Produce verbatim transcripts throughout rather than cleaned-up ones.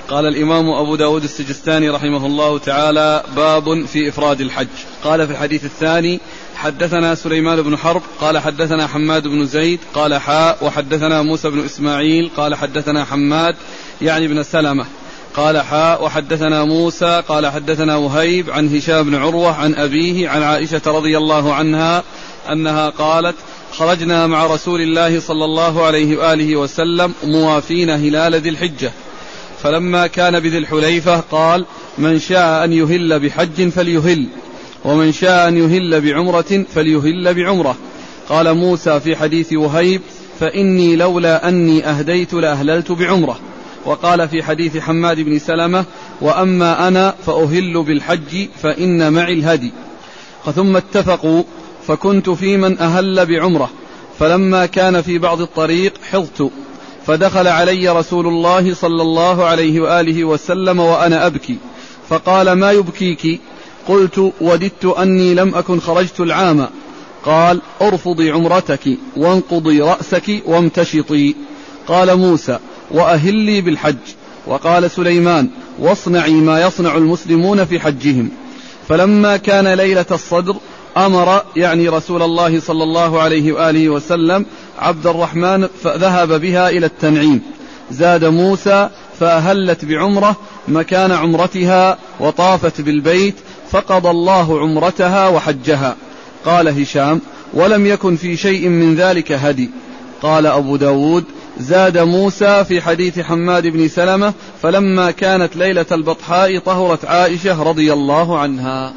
قال الإمام أبو داود السجستاني رحمه الله تعالى: باب في إفراد الحج. قال في الحديث الثاني: حدثنا سليمان بن حرب قال حدثنا حماد بن زيد قال حاء وحدثنا موسى بن إسماعيل قال حدثنا حماد يعني بن سلمة قال حاء وحدثنا موسى قال حدثنا وهيب عن هشام بن عروة عن أبيه عن عائشة رضي الله عنها أنها قالت: خرجنا مع رسول الله صلى الله عليه وآله وسلم موافين هلال ذي الحجة، فلما كان بذي الحليفة قال: من شاء أن يهل بحج فليهل، ومن شاء أن يهل بعمرة فليهل بعمرة. قال موسى في حديث وهيب: فإني لولا أني أهديت لأهللت بعمرة. وقال في حديث حماد بن سلمة: وأما أنا فأهل بالحج فإن معي الهدي. ثم اتفقوا، فكنت في من أهل بعمرة، فلما كان في بعض الطريق حضت، فدخل علي رسول الله صلى الله عليه وآله وسلم وأنا أبكي، فقال: ما يبكيك؟ قلت: وددت أني لم أكن خرجت العام. قال: ارفضي عمرتك وانقضي رأسك وامتشطي. قال موسى: وأهلي بالحج. وقال سليمان: واصنعي ما يصنع المسلمون في حجهم. فلما كان ليلة الصدر أمر يعني رسول الله صلى الله عليه وآله وسلم عبد الرحمن فذهب بها إلى التنعيم. زاد موسى: فأهلت بعمرة مكان عمرتها وطافت بالبيت، فقضى الله عمرتها وحجها. قال هشام: ولم يكن في شيء من ذلك هدي. قال أبو داود: زاد موسى في حديث حماد بن سلمة: فلما كانت ليلة البطحاء طهرت عائشة رضي الله عنها.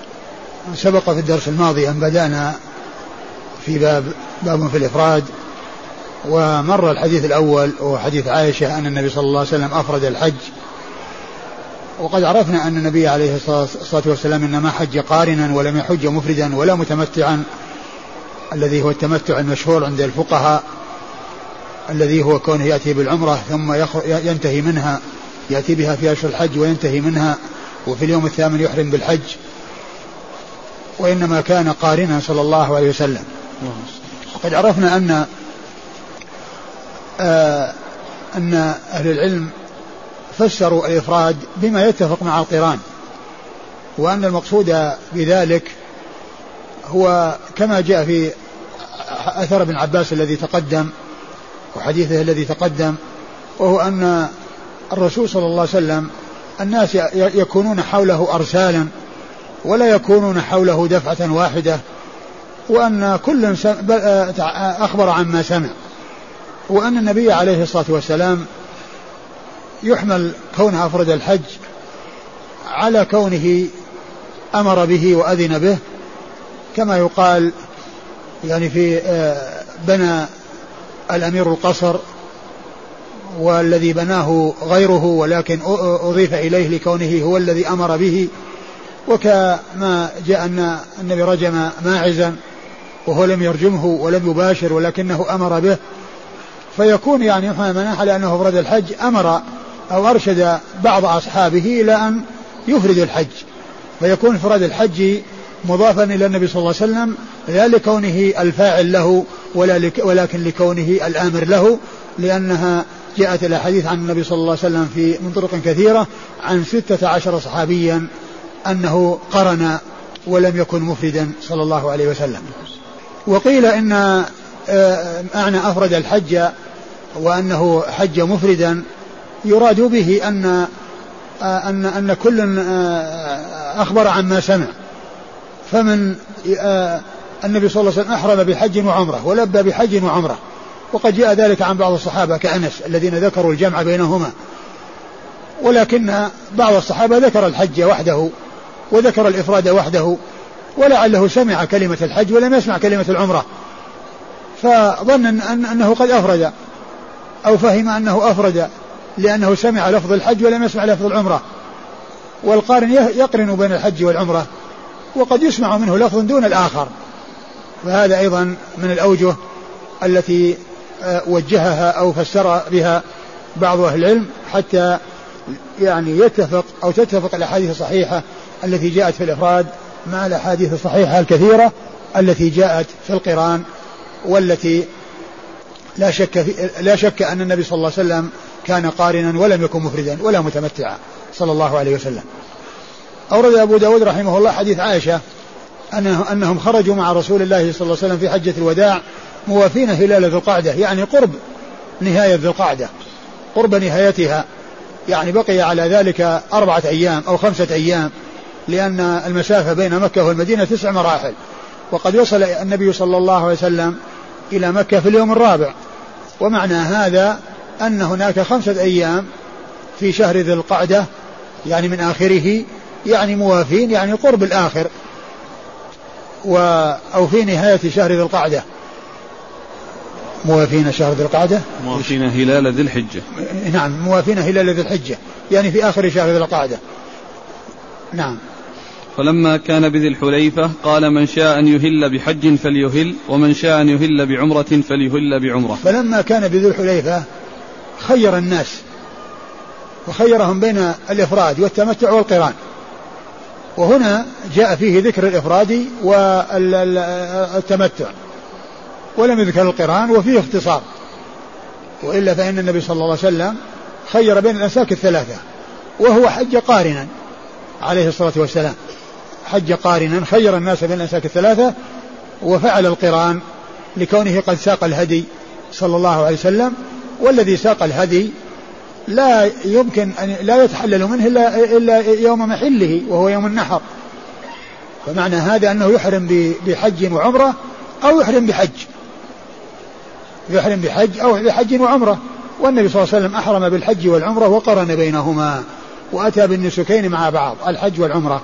سبق في الدرس الماضي أن بدأنا في باب باب في الإفراد، ومر الحديث الأول وحديث عائشة أن النبي صلى الله عليه وسلم أفرد الحج، وقد عرفنا أن النبي عليه الصلاة والسلام إنما حج قارنا ولم يحج مفردا ولا متمتعا، الذي هو التمتع المشهور عند الفقهاء، الذي هو كونه يأتي بالعمرة ثم ينتهي منها، يأتي بها في أشهر الحج وينتهي منها، وفي اليوم الثامن يحرم بالحج، وإنما كان قارنا صلى الله عليه وسلم. وقد عرفنا أن آه أن أهل العلم فسروا الإفراد بما يتفق مع القران، وأن المقصود بذلك هو كما جاء في أثر ابن عباس الذي تقدم وحديثه الذي تقدم، وهو أن الرسول صلى الله عليه وسلم الناس يكونون حوله أرسالا ولا يكونون حوله دفعة واحدة، وأن كل أخبر عما سمع، وأن النبي عليه الصلاة والسلام يحمل كونه أفرد الحج على كونه أمر به وأذن به، كما يقال يعني في بنى الأمير القصر والذي بناه غيره ولكن أضيف إليه لكونه هو الذي أمر به، وكما جاء أن النبي رجم ماعزا وهو لم يرجمه ولم يباشر ولكنه أمر به، فيكون يعني يحمل مناح على أنه أفرد الحج، أمر أو أرشد بعض أصحابه إلى أن يفردوا الحج، فيكون إفراد الحج مضافا إلى النبي صلى الله عليه وسلم لا لكونه الفاعل له ولا ولكن لكونه الآمر له، لأنها جاءت الأحاديث عن النبي صلى الله عليه وسلم في من طرق كثيرة عن ستة عشر صحابيا أنه قرن ولم يكن مفردا صلى الله عليه وسلم. وقيل إن معنى أفرد الحج وأنه حج مفردا يراد به أن أن أن كل أخبر عما سمع، فمن النبي صلى الله عليه وسلم أحرم بحج وعمرة ولبى بحج وعمرة، وقد جاء ذلك عن بعض الصحابة كأنس الذين ذكروا الجمع بينهما، ولكن بعض الصحابة ذكر الحج وحده وذكر الإفراد وحده، ولعله سمع كلمة الحج ولم يسمع كلمة العمرة، فظن أن أنه قد أفرد أو فهم أنه أفرد لأنه سمع لفظ الحج ولم يسمع لفظ العمرة. والقارن يقرن بين الحج والعمرة وقد يسمع منه لفظ دون الآخر، فهذا أيضا من الأوجه التي وجهها أو فسر بها بعض أهل العلم حتى يعني يتفق أو تتفق الأحاديث الصحيحة التي جاءت في الإفراد مع الأحاديث الصحيحة الكثيرة التي جاءت في القران، والتي لا شك في لا شك أن النبي صلى الله عليه وسلم كان قارنا ولم يكن مفردا ولا متمتعا صلى الله عليه وسلم. أورد أبو داود رحمه الله حديث عائشة أنه أنهم خرجوا مع رسول الله صلى الله عليه وسلم في حجة الوداع موافين هلال ذو القعدة، يعني قرب نهاية ذو القعدة، قرب نهايتها، يعني بقي على ذلك أربعة أيام أو خمسة أيام، لأن المسافة بين مكة والمدينة تسع مراحل، وقد وصل النبي صلى الله عليه وسلم إلى مكة في اليوم الرابع. ومعنى هذا أن هناك خمسة أيام في شهر ذي القعدة، يعني من آخره، يعني موافين، يعني قرب الآخر، و أو في نهاية شهر ذي القعدة، موافين شهر ذي القعدة، موافين هلال ذي الحجة، نعم موافين هلال ذي الحجة، يعني في آخر شهر ذي القعدة. نعم. فلما كان بذي الحليفة قال من شاء أن يهل بحج فليهل، ومن شاء أن يهل بعمرة فليهل بعمرة. فلما كان بذي الحليفة خير الناس وخيرهم بين الإفراد والتمتع والقران، وهنا جاء فيه ذكر الإفراد والتمتع ولم يذكر القران، وفيه اختصار، وإلا فإن النبي صلى الله عليه وسلم خير بين الأنساك الثلاثة، وهو حج قارنا عليه الصلاة والسلام، حج قارنا، خير الناس بين الأنساك الثلاثة، وفعل القران لكونه قد ساق الهدي صلى الله عليه وسلم، والذي ساق الهدي لا يمكن أن لا يتحلل منه إلا, إلا يوم محله وهو يوم النحر. فمعنى هذا أنه يحرم بحج وعمرة أو يحرم بحج، يحرم بحج أو بحج وعمرة، والنبي صلى الله عليه وسلم أحرم بالحج والعمرة وقرن بينهما وأتى بالنسكين مع بعض، الحج والعمرة.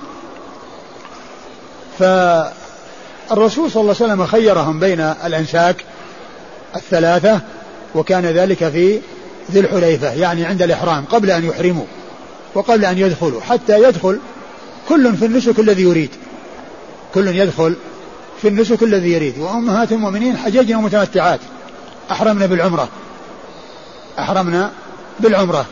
فالرسول صلى الله عليه وسلم خيرهم بين الأنساك الثلاثة، وكان ذلك في ذي الحليفة، يعني عند الإحرام قبل أن يحرموا وقبل أن يدخلوا، حتى يدخل كل في النسك الذي يريد، كل يدخل في النسك الذي يريد. وأمهات المؤمنين حججنا ومتمتعات أحرمنا بالعمرة، أحرمنا بالعمرة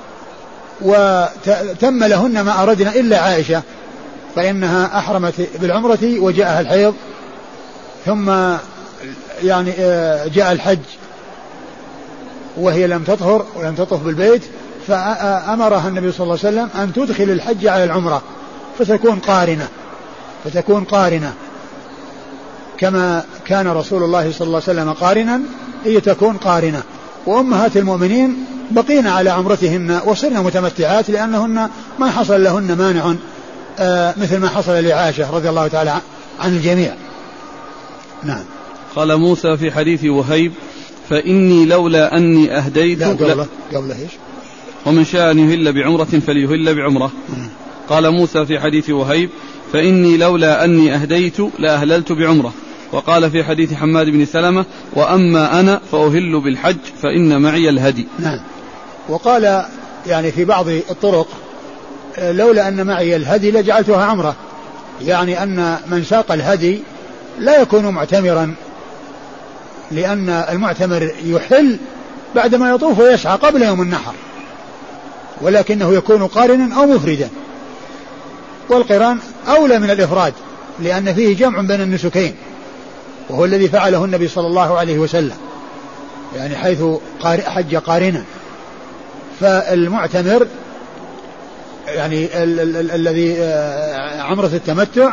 وتم لهن ما أردنا إلا عائشة، فإنها أحرمت بالعمرة وجاءها الحيض، ثم يعني جاء الحج وهي لم تطهر ولم تطف بالبيت، فأمرها النبي صلى الله عليه وسلم أن تدخل الحج على العمرة فتكون قارنة، فتكون قارنة كما كان رسول الله صلى الله عليه وسلم قارنا، هي تكون قارنة. وأمهات المؤمنين بقين على عمرتهن وصرنا متمتعات، لأنهن ما حصل لهن مانع آه مثل ما حصل لعائشة رضي الله تعالى عن الجميع. نعم. قال موسى في حديث وهيب فإني لولا أني أهديت لا قبله قبله إيش؟ ومن شاء أن يهل بعمرة فليهل بعمرة. قال موسى في حديث وهيب فإني لولا أني أهديت لأهللت بعمرة. وقال في حديث حماد بن سلمة وأما أنا فأهل بالحج فإن معي الهدي. نعم. وقال يعني في بعض الطرق لولا أن معي الهدي لجعلتها عمرة، يعني أن من ساق الهدي لا يكون معتمرا، لأن المعتمر يحل بعدما يطوف ويسعى قبل يوم النحر، ولكنه يكون قارنا أو مفردا، والقران أولى من الإفراد لأن فيه جمع بين النسكين، وهو الذي فعله النبي صلى الله عليه وسلم، يعني حيث حج قارنا. فالمعتمر يعني الذي عمرة التمتع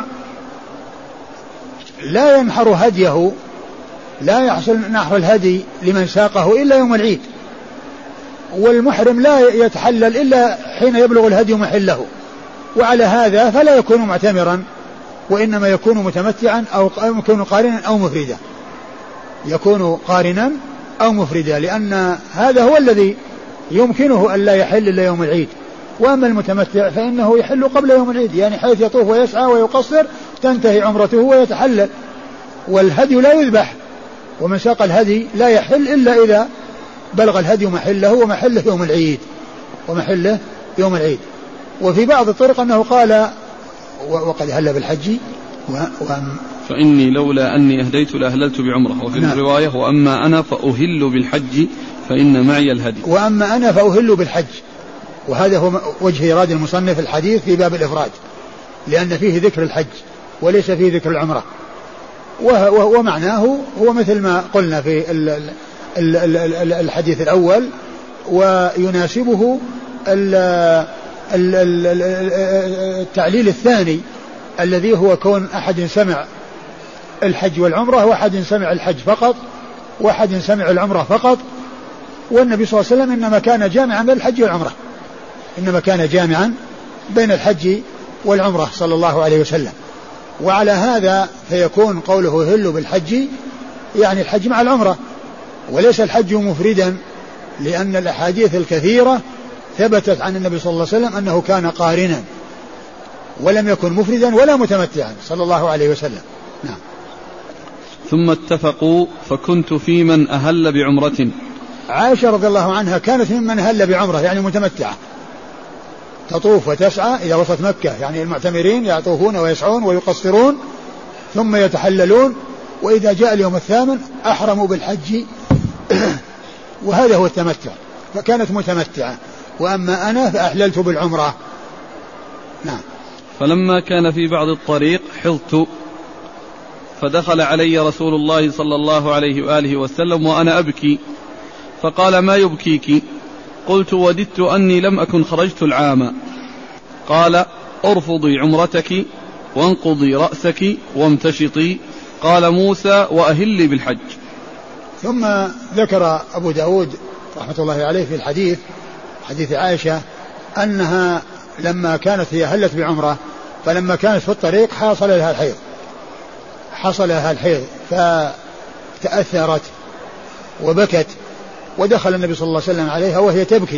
لا ينحر هديه، لا يحصل نحر الهدي لمن ساقه إلا يوم العيد، والمحرم لا يتحلل إلا حين يبلغ الهدي محله، وعلى هذا فلا يكون معتمرا، وإنما يكون متمتعا أو يكون قارنا أو مفردا، يكون قارنا أو مفردا، لأن هذا هو الذي يمكنه أن لا يحل إلا يوم العيد. وأما المتمتع فإنه يحل قبل يوم العيد، يعني حيث يطوف ويسعى ويقصر تنتهي عمرته ويتحلل، والهدي لا يذبح، ومن ساق الهدي لا يحل إلا إذا بلغ الهدي محله، ومحله يوم العيد، ومحله يوم العيد. وفي بعض الطرق أنه قال وقد هل بالحج وأم فإني لولا أني أهديت لأهللت بعمرة. وفي نعم. الرواية وأما أنا فأهل بالحج فإن معي الهدي. وأما أنا فأهل بالحج، وهذا هو وجه إيراد المصنف الحديث في باب الإفراد، لأن فيه ذكر الحج وليس فيه ذكر العمرة، ومعناه هو مثل ما قلنا في الحديث الأول، ويناسبه التعليل الثاني الذي هو كون أحد سمع الحج والعمرة وأحد سمع الحج فقط وأحد سمع العمرة فقط. والنبي صلى الله عليه وسلم إنما كان جامعا بين الحج والعمرة إنما كان جامعا بين الحج والعمرة صلى الله عليه وسلم. وعلى هذا فيكون قوله هلوا بالحج يعني الحج مع العمرة وليس الحج مفردا، لأن الأحاديث الكثيرة ثبتت عن النبي صلى الله عليه وسلم أنه كان قارنا ولم يكن مفردا ولا متمتعا صلى الله عليه وسلم. نعم. ثم اتفقوا فكنت في من أهل بعمرة. عائشة رضي الله عنها كانت ممن أهل بعمرة يعني متمتعة، تطوف وتسعى إذا وصلت مكة، يعني المعتمرين يطوفون ويسعون ويقصرون ثم يتحللون، وإذا جاء اليوم الثامن أحرموا بالحج وهذا هو التمتع، فكانت متمتعة. وأما أنا فأحللت بالعمرة. نعم. فلما كان في بعض الطريق حضت فدخل علي رسول الله صلى الله عليه وآله وسلم وأنا أبكي فقال ما يبكيك؟ قلت وددت أني لم أكن خرجت العام. قال ارفضي عمرتك وانقضي رأسك وامتشطي. قال موسى وأهلي بالحج. ثم ذكر أبو داود رحمة الله عليه في الحديث حديث عائشة أنها لما كانت هي هلت بعمرة فلما كانت في الطريق حصل لها الحيض حصل لها الحيض فتأثرت وبكت، ودخل النبي صلى الله عليه وسلم عليها وهي تبكي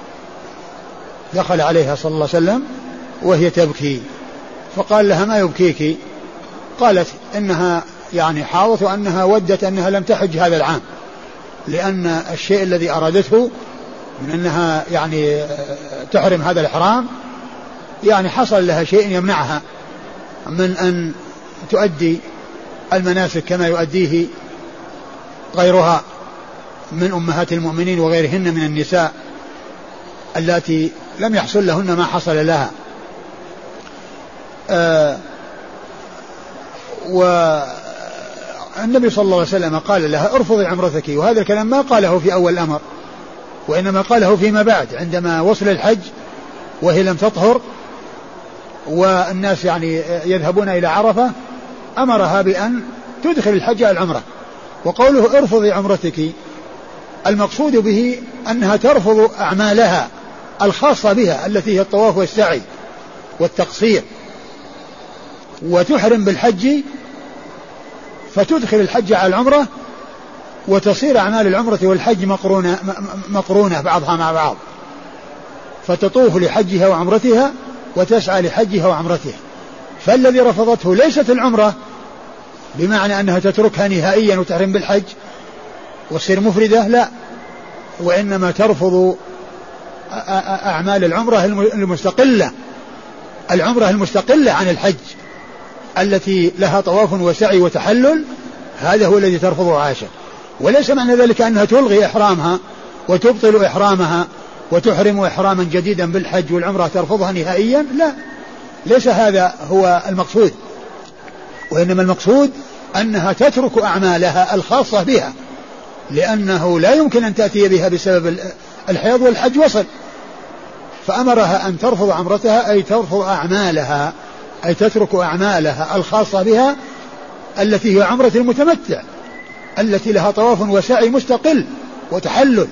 دخل عليها صلى الله عليه وسلم وهي تبكي فقال لها ما يبكيك؟ قالت إنها يعني حاضت وأنها ودت أنها لم تحج هذا العام، لأن الشيء الذي أرادته من أنها يعني تحرم هذا الإحرام يعني حصل لها شيء يمنعها من أن تؤدي المناسك كما يؤديه غيرها من أمهات المؤمنين وغيرهن من النساء التي لم يحصل لهن ما حصل لها. آه والنبي صلى الله عليه وسلم قال لها ارفضي عمرتك، وهذا الكلام ما قاله في أول الأمر وإنما قاله فيما بعد عندما وصل الحج وهي لم تطهر والناس يعني يذهبون إلى عرفة، أمرها بأن تدخل الحج على العمرة. وقوله ارفضي عمرتك المقصود به أنها ترفض أعمالها الخاصة بها التي هي الطواف والسعي والتقصير، وتحرم بالحج فتدخل الحج على العمرة، وتصير أعمال العمرة والحج مقرونة, مقرونة بعضها مع بعض، فتطوف لحجها وعمرتها وتسعى لحجها وعمرتها. فالذي رفضته ليست العمرة بمعنى أنها تتركها نهائيا وتحرم بالحج وتصير مفردة، لا، وإنما ترفض أعمال العمرة المستقلة العمرة المستقلة عن الحج التي لها طواف وسعي وتحلل، هذا هو الذي ترفضه عائشة. وليس معنى ذلك أنها تلغي إحرامها وتبطل إحرامها وتحرم إحراما جديدا بالحج والعمرة ترفضها نهائيا، لا، ليس هذا هو المقصود، وإنما المقصود أنها تترك أعمالها الخاصة بها، لأنه لا يمكن أن تأتي بها بسبب الحيض والحج وصل، فأمرها أن ترفض عمرتها أي ترفض أعمالها، أي تترك أعمالها الخاصة بها التي هي عمرة المتمتع التي لها طواف وسعي مستقل وتحلل،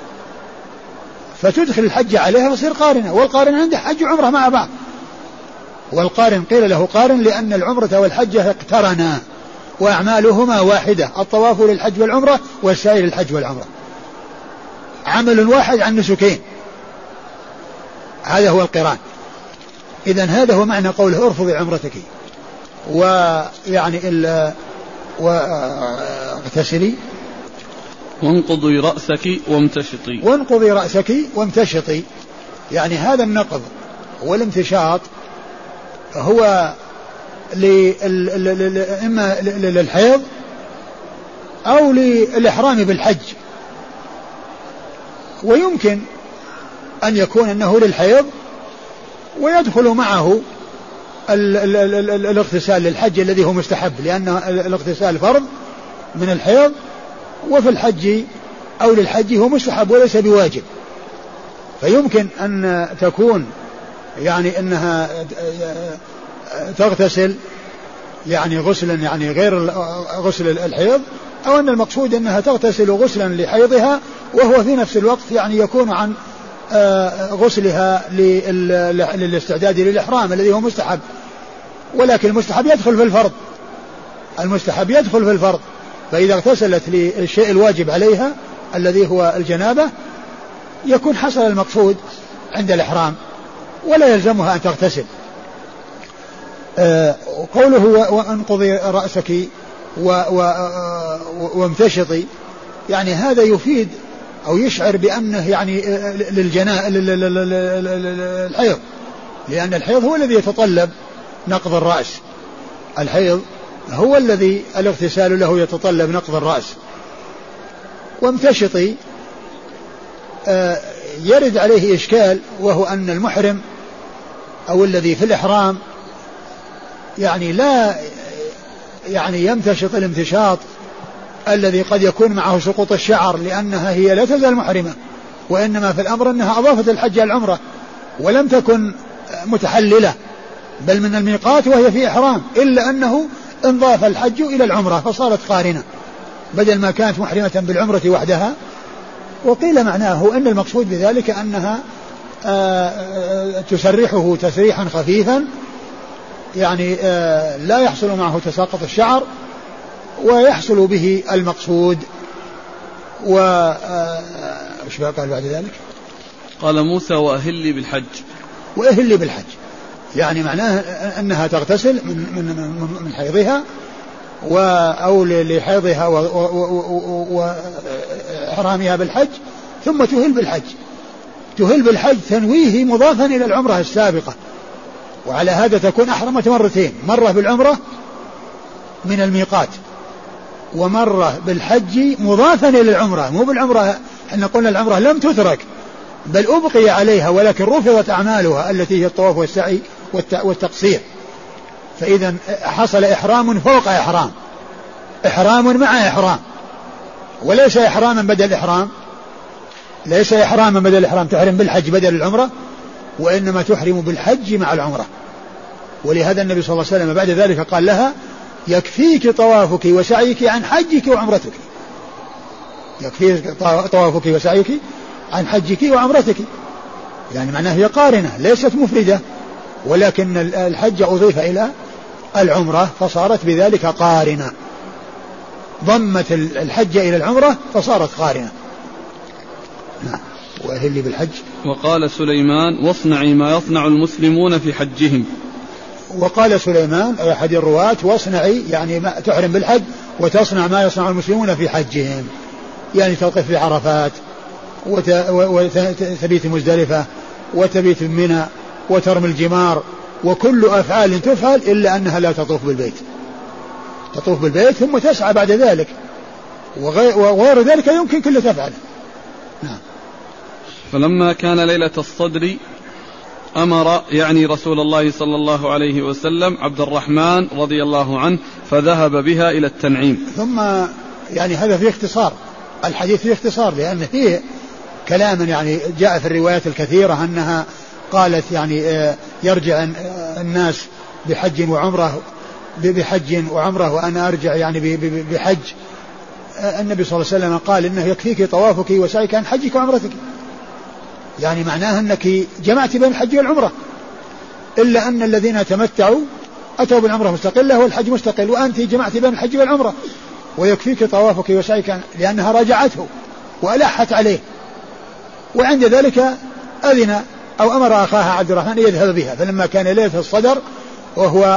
فتدخل الحج عليها وتصير قارنة. والقارن عنده حج وعمرة مع بعض، والقارن قيل له قارن لأن العمرة والحج اقترنا وأعمالهما واحدة، الطواف للحج والعمرة والسعي للحج والعمرة، عمل واحد عن نسكين، هذا هو القران. إذن هذا هو معنى قوله ارفضي عمرتك ويعني واغتسلي وانقضي رأسك وامتشطي وانقضي رأسك وامتشطي، يعني هذا النقض والامتشاط هو إما للحيض أو للإحرام بالحج، ويمكن أن يكون أنه للحيض ويدخل معه ال ال ال ال الاغتسال للحج الذي هو مستحب، لأن الاغتسال فرض من الحيض، وفي الحج أو للحج هو مستحب وليس بواجب، فيمكن أن تكون يعني أنها تغتسل يعني غسلا يعني غير غسل الحيض، أو أن المقصود أنها تغتسل غسلا لحيضها وهو في نفس الوقت يعني يكون عن غسلها للاستعداد للإحرام الذي هو مستحب. ولكن المستحب يدخل في الفرض، المستحب يدخل في الفرض، فإذا اغتسلت للشيء الواجب عليها الذي هو الجنابة يكون حصل المقصود عند الإحرام ولا يلزمها أن تغتسل. آه قوله وانقضي رأسك وامتشطي، يعني هذا يفيد أو يشعر بأنه يعني للجناء الحيض، لأن الحيض هو الذي يتطلب نقض الرأس، الحيض هو الذي الاغتسال له يتطلب نقض الرأس. وامتشطي آه يرد عليه إشكال، وهو أن المحرم أو الذي في الإحرام يعني لا يعني يمتشط الامتشاط الذي قد يكون معه سقوط الشعر، لأنها هي لا تزال محرمة، وإنما في الأمر أنها أضافت الحج على العمرة ولم تكن متحللة بل من الميقات وهي في إحرام، إلا أنه انضاف الحج إلى العمرة فصارت قارنة بدل ما كانت محرمة بالعمرة وحدها. وقيل معناه أن المقصود بذلك أنها تسرحه تسريحا خفيفا، يعني لا يحصل معه تساقط الشعر ويحصل به المقصود. و ايش قال بعد ذلك؟ قال موسى وأهلي بالحج، وأهلي بالحج يعني معناه أنها تغتسل من من من حيضها و أو لحيضها وإحرامها بالحج، ثم تهل بالحج. تهل بالحج تنويه مضافا إلى العمرة السابقة، وعلى هذا تكون أحرمت مرتين، مرة بالعمرة من الميقات ومرة بالحج مضافا إلى العمرة، مو بالعمرة احنا قلنا العمرة لم تترك بل أبقي عليها ولكن رفضت أعمالها التي هي الطواف والسعي والتقصير. فإذا حصل إحرام فوق إحرام، إحرام مع إحرام، وليس إحراما بدل إحرام، ليس إحراما بدل الإحرام تحرم بالحج بدل العمرة، وإنما تحرم بالحج مع العمرة. ولهذا النبي صلى الله عليه وسلم بعد ذلك قال لها يكفيك طوافك وسعيك عن حجك وعمرتك، يكفيك طوافك وسعيك عن حجك وعمرتك، يعني معناه هي قارنة ليست مفردة، ولكن الحج أضيف إلى العمرة فصارت بذلك قارنة، ضمت الحج إلى العمرة فصارت قارنة. نعم. وأهلي بالحج. وقال سليمان واصنعي ما يصنع المسلمون في حجهم. وقال سليمان أحد الرواة واصنعي يعني ما تحرم بالحج وتصنع ما يصنع المسلمون في حجهم، يعني توقف في عرفات وتبيت مزدلفة وتبيت منى وترمي الجمار، وكل أفعال تفعل إلا أنها لا تطوف بالبيت، تطوف بالبيت ثم تسعى بعد ذلك، وغير ذلك يمكن كله تفعله. نعم. فلما كان ليلة الصدر أمر يعني رسول الله صلى الله عليه وسلم عبد الرحمن رضي الله عنه فذهب بها إلى التنعيم. ثم يعني هذا فيه اختصار، الحديث فيه اختصار، لأن فيه كلاما يعني جاء في الروايات الكثيرة أنها قالت يعني يرجع الناس بحج وعمرة بحج وعمرة وأنا أرجع يعني بحج. النبي صلى الله عليه وسلم قال إنه يكفيك طوافك وسعيك عن حجك وعمرتك، يعني معناها أنك جمعت بين الحج والعمرة، إلا أن الذين تمتعوا أتوا بالعمرة مستقلة والحج مستقل، وأنت جمعت بين الحج والعمرة، ويكفيك طوافك وسعيك لأنها راجعته وألحت عليه، وعند ذلك أذن أو أمر أخاها عبد الرحمن يذهب بها. فلما كان ليلة الصدر وهو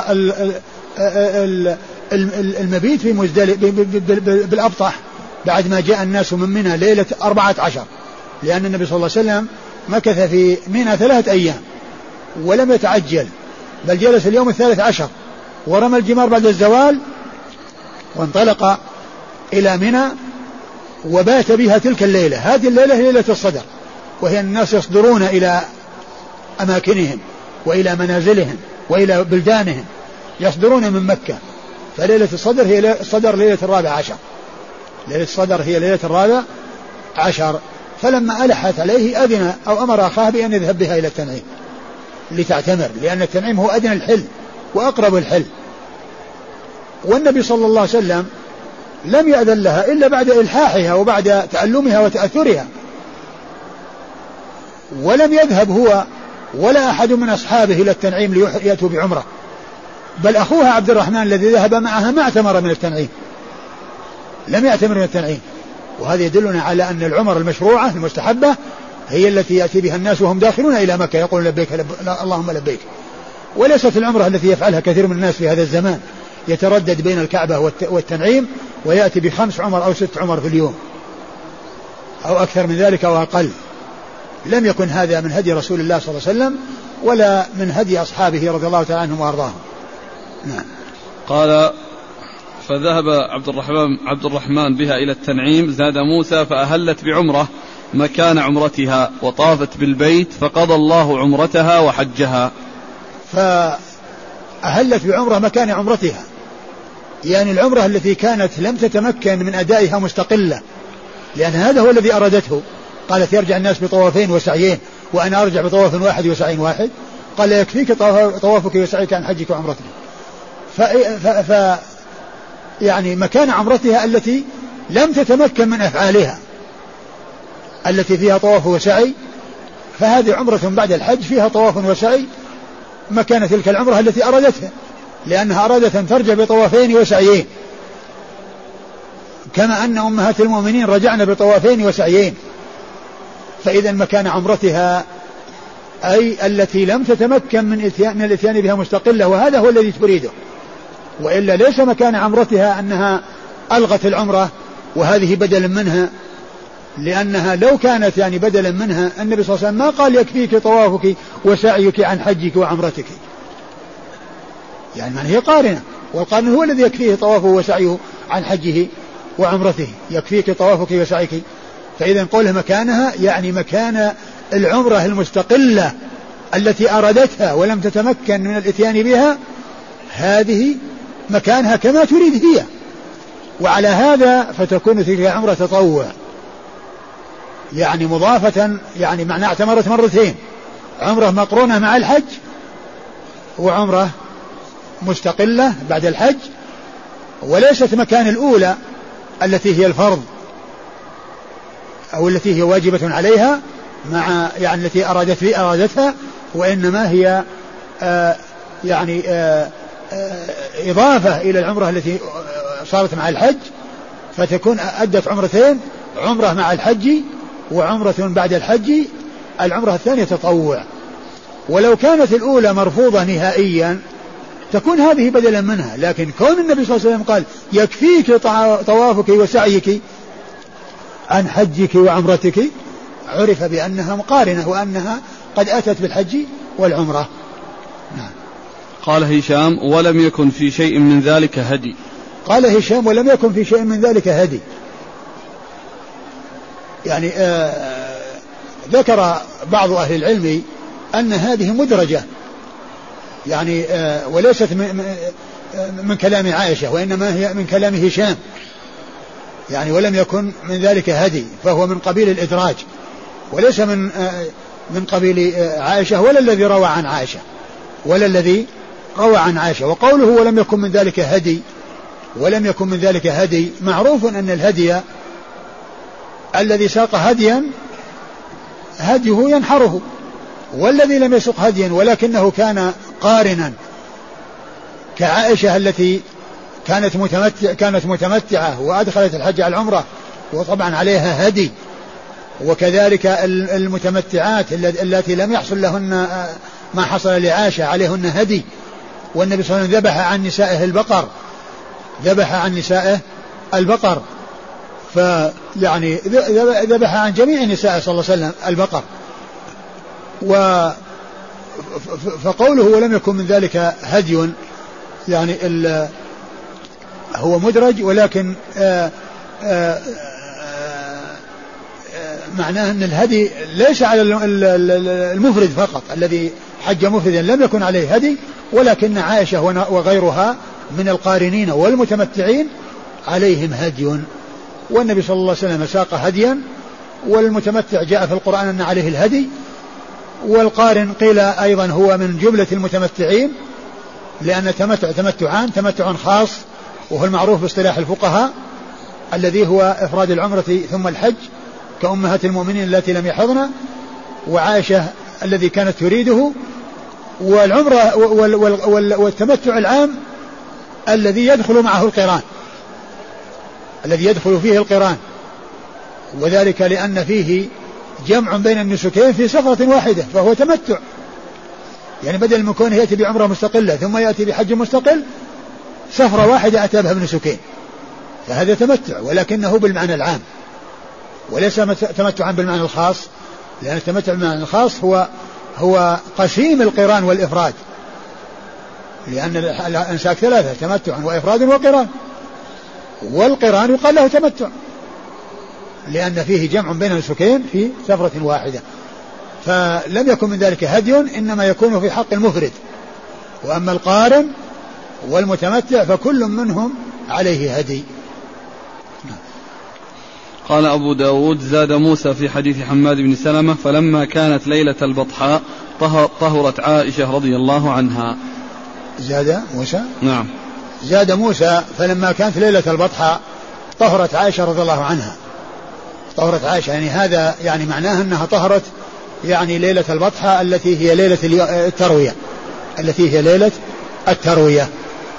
المبيت في مزدلفة بالأبطح بعد ما جاء الناس من منى ليلة أربعة عشر، لأن النبي صلى الله عليه وسلم مكث في منى ثلاثة أيام ولم يتعجل، بل جلس اليوم الثالث عشر ورمى الجمار بعد الزوال وانطلق إلى منى وبات بها تلك الليلة. هذه الليلة هي ليلة الصدر، وهي الناس يصدرون إلى أماكنهم وإلى منازلهم وإلى بلدانهم، يصدرون من مكة، فليلة الصدر هي الصدر ليلة الرابع عشر، ليلة الصدر هي ليلة الرابع عشر. فلما ألحت عليه أذن أو أمر أخاه بأن يذهب بها إلى التنعيم لتعتمر، لأن التنعيم هو أدنى الحل وأقرب الحل. والنبي صلى الله عليه وسلم لم يأذن لها إلا بعد إلحاحها وبعد تألمها وتأثرها، ولم يذهب هو ولا أحد من أصحابه إلى التنعيم ليأتوا بعمرة، بل أخوها عبد الرحمن الذي ذهب معها ما اعتمر من التنعيم، لم يعتمر من التنعيم. وهذا يدلنا على أن العمر المشروعة المستحبة هي التي يأتي بها الناس وهم داخلون إلى مكة يقول لبيك لب... اللهم لبيك، وليست العمرة التي يفعلها كثير من الناس في هذا الزمان، يتردد بين الكعبة والتنعيم ويأتي بخمس عمر أو ست عمر في اليوم أو أكثر من ذلك أو أقل. لم يكن هذا من هدي رسول الله صلى الله عليه وسلم ولا من هدي أصحابه رضي الله تعالى عنهم وأرضاهم. نعم. قال فذهب عبد الرحمن, عبد الرحمن بها إلى التنعيم، زاد موسى فأهلت بعمرة مكان عمرتها وطافت بالبيت فقضى الله عمرتها وحجها. فأهلت بعمرة مكان عمرتها، يعني العمرة التي كانت لم تتمكن من أدائها مستقلة، لأن هذا هو الذي أرادته. قالت يرجع الناس بطوافين وسعيين وأنا أرجع بطواف واحد وسعي واحد، قال يكفيك طوافك وسعيك عن حجك وعمرتك. ف... ف... ف... يعني مكان عمرتها التي لم تتمكن من أفعالها التي فيها طواف وسعي، فهذه عمرة بعد الحج فيها طواف وسعي مكان تلك العمرة التي أرادتها، لأنها أرادت أن ترجع بطوافين وسعيين، كما أن أمهات المؤمنين رجعن بطوافين وسعيين. فإذا مكان عمرتها أي التي لم تتمكن من الاتيان بها مستقلة، وهذا هو الذي تريده. وإلا ليس مكان عمرتها أنها ألغت العمرة وهذه بدلا منها، لأنها لو كانت يعني بدلا منها النبي صلى الله عليه وسلم ما قال يكفيك طوافك وسعيك عن حجك وعمرتك، يعني هي قارنة، والقارن هو الذي يكفيه طوافه وسعيه عن حجه وعمرته، يكفيك طوافك وسعيك. فإذا قوله مكانها يعني مكان العمرة المستقلة التي أرادتها ولم تتمكن من الاتيان بها، هذه مكانها كما تريد هي. وعلى هذا فتكون تلك عمرة تطوع، يعني مضافة، يعني معنى اعتمرت مرتين، عمرة مقرونة مع الحج وعمرة مستقلة بعد الحج، وليست مكان الأولى التي هي الفرض أو التي هي واجبة عليها مع يعني التي أرادت في أرادتها، وإنما هي آه يعني آه آه إضافة إلى العمرة التي صارت مع الحج، فتكون أدت عمرتين، عمرة مع الحج وعمرة بعد الحج، العمرة الثانية تطوع. ولو كانت الأولى مرفوضة نهائيا تكون هذه بدلا منها، لكن كون النبي صلى الله عليه وسلم قال يكفيك طوافك وسعيك عن حجك وعمرتك، عرف بأنها مقارنة وأنها قد أتت بالحج والعمرة. نعم. قال هشام ولم يكن في شيء من ذلك هدي. قال هشام ولم يكن في شيء من ذلك هدي، يعني آه ذكر بعض أهل العلم أن هذه مدرجة، يعني آه وليست من, من كلام عائشة وإنما هي من كلام هشام، يعني ولم يكن من ذلك هدي، فهو من قبيل الإدراج وليس من آه من قبيل آه عائشة ولا الذي روى عن عائشة ولا الذي روى عن عائشة. وقوله ولم يكن من ذلك هدي ولم يكن من ذلك هدي، معروف أن الهدي الذي ساق هديا هديه ينحره، والذي لم يسق هديا ولكنه كان قارنا كعائشة التي كانت متمتع كانت متمتعة وأدخلت الحج على العمرة وطبعا عليها هدي، وكذلك المتمتعات التي لم يحصل لهن ما حصل لعائشة عليهن هدي، والنبي صلى الله عليه وسلم ذبح عن نسائه البقر ذبح عن نسائه البقر فيعني ذبح عن جميع النساء صلى الله عليه وسلم البقر. و فقوله ولم يكن من ذلك هدي يعني هو مدرج، ولكن آآ آآ معناه أن الهدي ليس على المفرد فقط، الذي حج مفردا لم يكن عليه هدي، ولكن عائشة وغيرها من القارنين والمتمتعين عليهم هدي، والنبي صلى الله عليه وسلم ساق هديا والمتمتع جاء في القرآن أن عليه الهدي، والقارن قيل أيضا هو من جملة المتمتعين، لأن التمتع تمتعان: تمتع خاص وهو المعروف باصطلاح الفقهاء الذي هو إفراد العمرة ثم الحج كأمهات المؤمنين التي لم يحضن، وعائشة الذي كانت تريده، والعمرة والتمتع العام الذي يدخل معه القران، الذي يدخل فيه القران، وذلك لأن فيه جمع بين النسكين في سفرة واحدة، فهو تمتع، يعني بدل من كونه يأتي بعمرة مستقلة ثم يأتي بحج مستقل، سفرة واحدة أتى بها بنسكين، فهذا تمتع، ولكنه بالمعنى العام وليس تمتعا بالمعنى الخاص، لأن التمتع بالمعنى الخاص هو هو قسيم القران والإفراد، لأن الأنساك ثلاثة: تمتع وإفراد وقران، والقران يقال له تمتع لأن فيه جمع بين النسكين في سفرة واحدة. فلم يكن من ذلك هدي، إنما يكون في حق المفرد. وأما القارن والمتمتع فكل منهم عليه هدي. قال أبو داود: زاد موسى في حديث حماد بن سلمة: فلما كانت ليلة البطحاء طهرت عائشة رضي الله عنها. زاد موسى نعم زاد موسى فلما كانت ليلة البطحاء طهرت عائشة رضي الله عنها. طهرت عائشة يعني هذا يعني معناه أنها طهرت يعني ليلة البطحاء التي هي ليلة التروية التي هي ليلة التروية.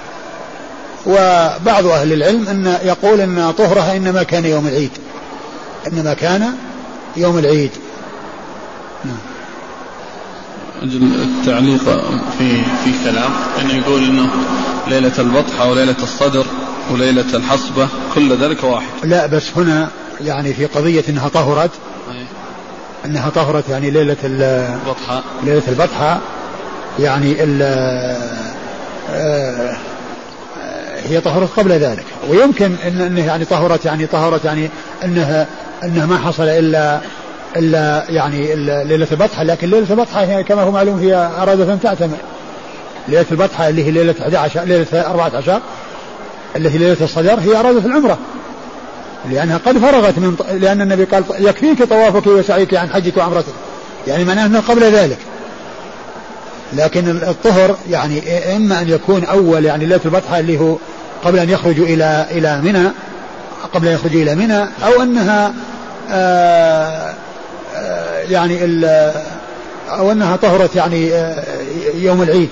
وبعض أهل العلم أن يقول أن طهرها إنما كان يوم العيد، إنما كان يوم العيد. أجل التعليق في في كلام أنه يقول إنه ليلة البطحة وليلة الصدر وليلة الحصبة كل ذلك واحد. لا بس هنا يعني في قضية أنها طهرت أنها طهرت يعني ليلة البطحة ليلة البطحة يعني آه هي طهرت قبل ذلك، ويمكن إن أنه يعني طهرت يعني طهرت يعني أنها أنها ما حصل إلا إلا يعني إلا ليلة البطحة، لكن ليلة البطحة هي كما هو معلوم هي أرادت أن تعتمر. ليلة البطحة اللي هي ليلة أحد عشر ليلة أربعة عشر اللي هي ليلة الصدر هي أرادت العمرة، لأنها قد فرغت من لأن النبي قال: يكفيك طوافك وسعيك عن حجك وعمرتك، يعني معناه أنه قبل ذلك. لكن الطهر يعني إما أن يكون أول يعني ليلة البطحة اللي هو قبل أن يخرجوا إلى إلى منى قبل أن يخرجوا إلى منى، أو أنها آآ آآ يعني أو أنها طهرت يعني يوم العيد.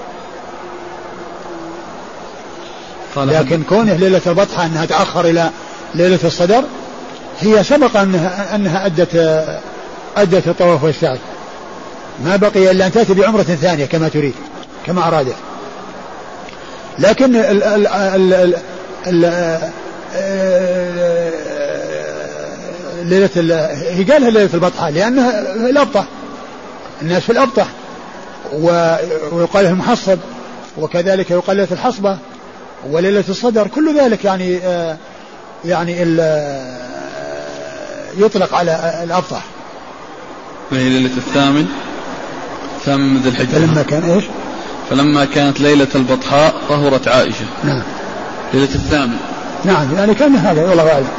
لكن كونه ليلة البطحة أنها تأخر إلى ليلة الصدر هي سبق أنها أنها أدت أدت الطواف والسعي، ما بقي إلا أن تأتي بعمرة ثانية كما تريد كما أرادت. لكن ال ال ال ال ليلة هي قالها ليلة البطحة لأنها الأبطح، الناس في الأبطح، ويقال له المحصب، وكذلك يقال ليلة الحصبة وليلة الصدر، كل ذلك يعني يعني يطلق على الأبطح. وهي ليلة الثامن ثامن من ذي الحجة. فلما كان إيش؟ فلما كانت ليلة البطحاء طهرت عائشة. نعم. ليلة الثامن. نعم يعني كان هذا والله أعلم.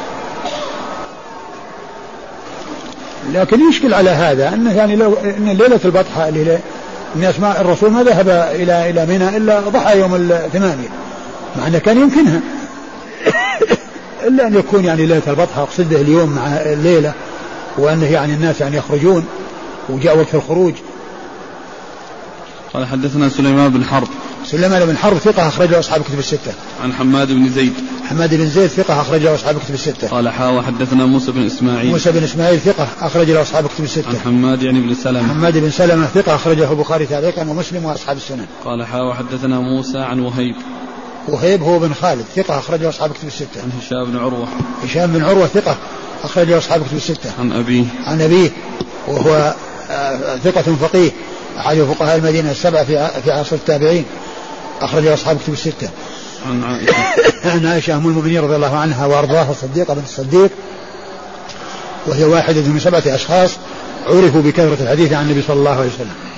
لكن يشكل على هذا أنه يعني لو إن ليلة البطحاء اللي الناس ما الرسول ما ذهب إلى إلى منى إلا ضحى يوم الثمانية، مع أنه كان يمكنها إلا أن يكون يعني ليلة البطحاء قصده اليوم مع الليلة، وأنه يعني الناس يعني يخرجون وجاء وقت الخروج. قال: حدثنا سليمان بن حرب. سليمان بن حرب ثقة أخرجه أصحاب كتب الستة. عن حماد بن زيد. حماد بن زيد ثقة أخرجه أصحاب كتب الستة. قال: حا وحدثنا موسى بن إسماعيل. موسى بن إسماعيل ثقة أخرجه أصحاب كتب الستة. عن حماد يعني بن سلمة. حماد بن سلمة ثقة أخرجه البخاري تعليقا ومسلم وأصحاب السنن. قال: حا وحدثنا موسى عن وهيب. وهيب هو بن خالد ثقة أخرجه أصحاب كتب الستة. عن هشام بن عروة. هشام بن عروة ثقة أخرجه أصحاب كتب الستة. عن أبيه. عن أبيه وهو ثقة فقيه أحد فقهاء المدينة السبعة في في عصر التابعين، أخرجه أصحاب كتب الستة. عن عائشة. عن عائشة أم المؤمنين رضي الله عنها وأرضاها الصديقة بنت الصديق، وهي واحدة من سبعة أشخاص عرفوا بكثرة الحديث عن النبي صلى الله عليه وسلم.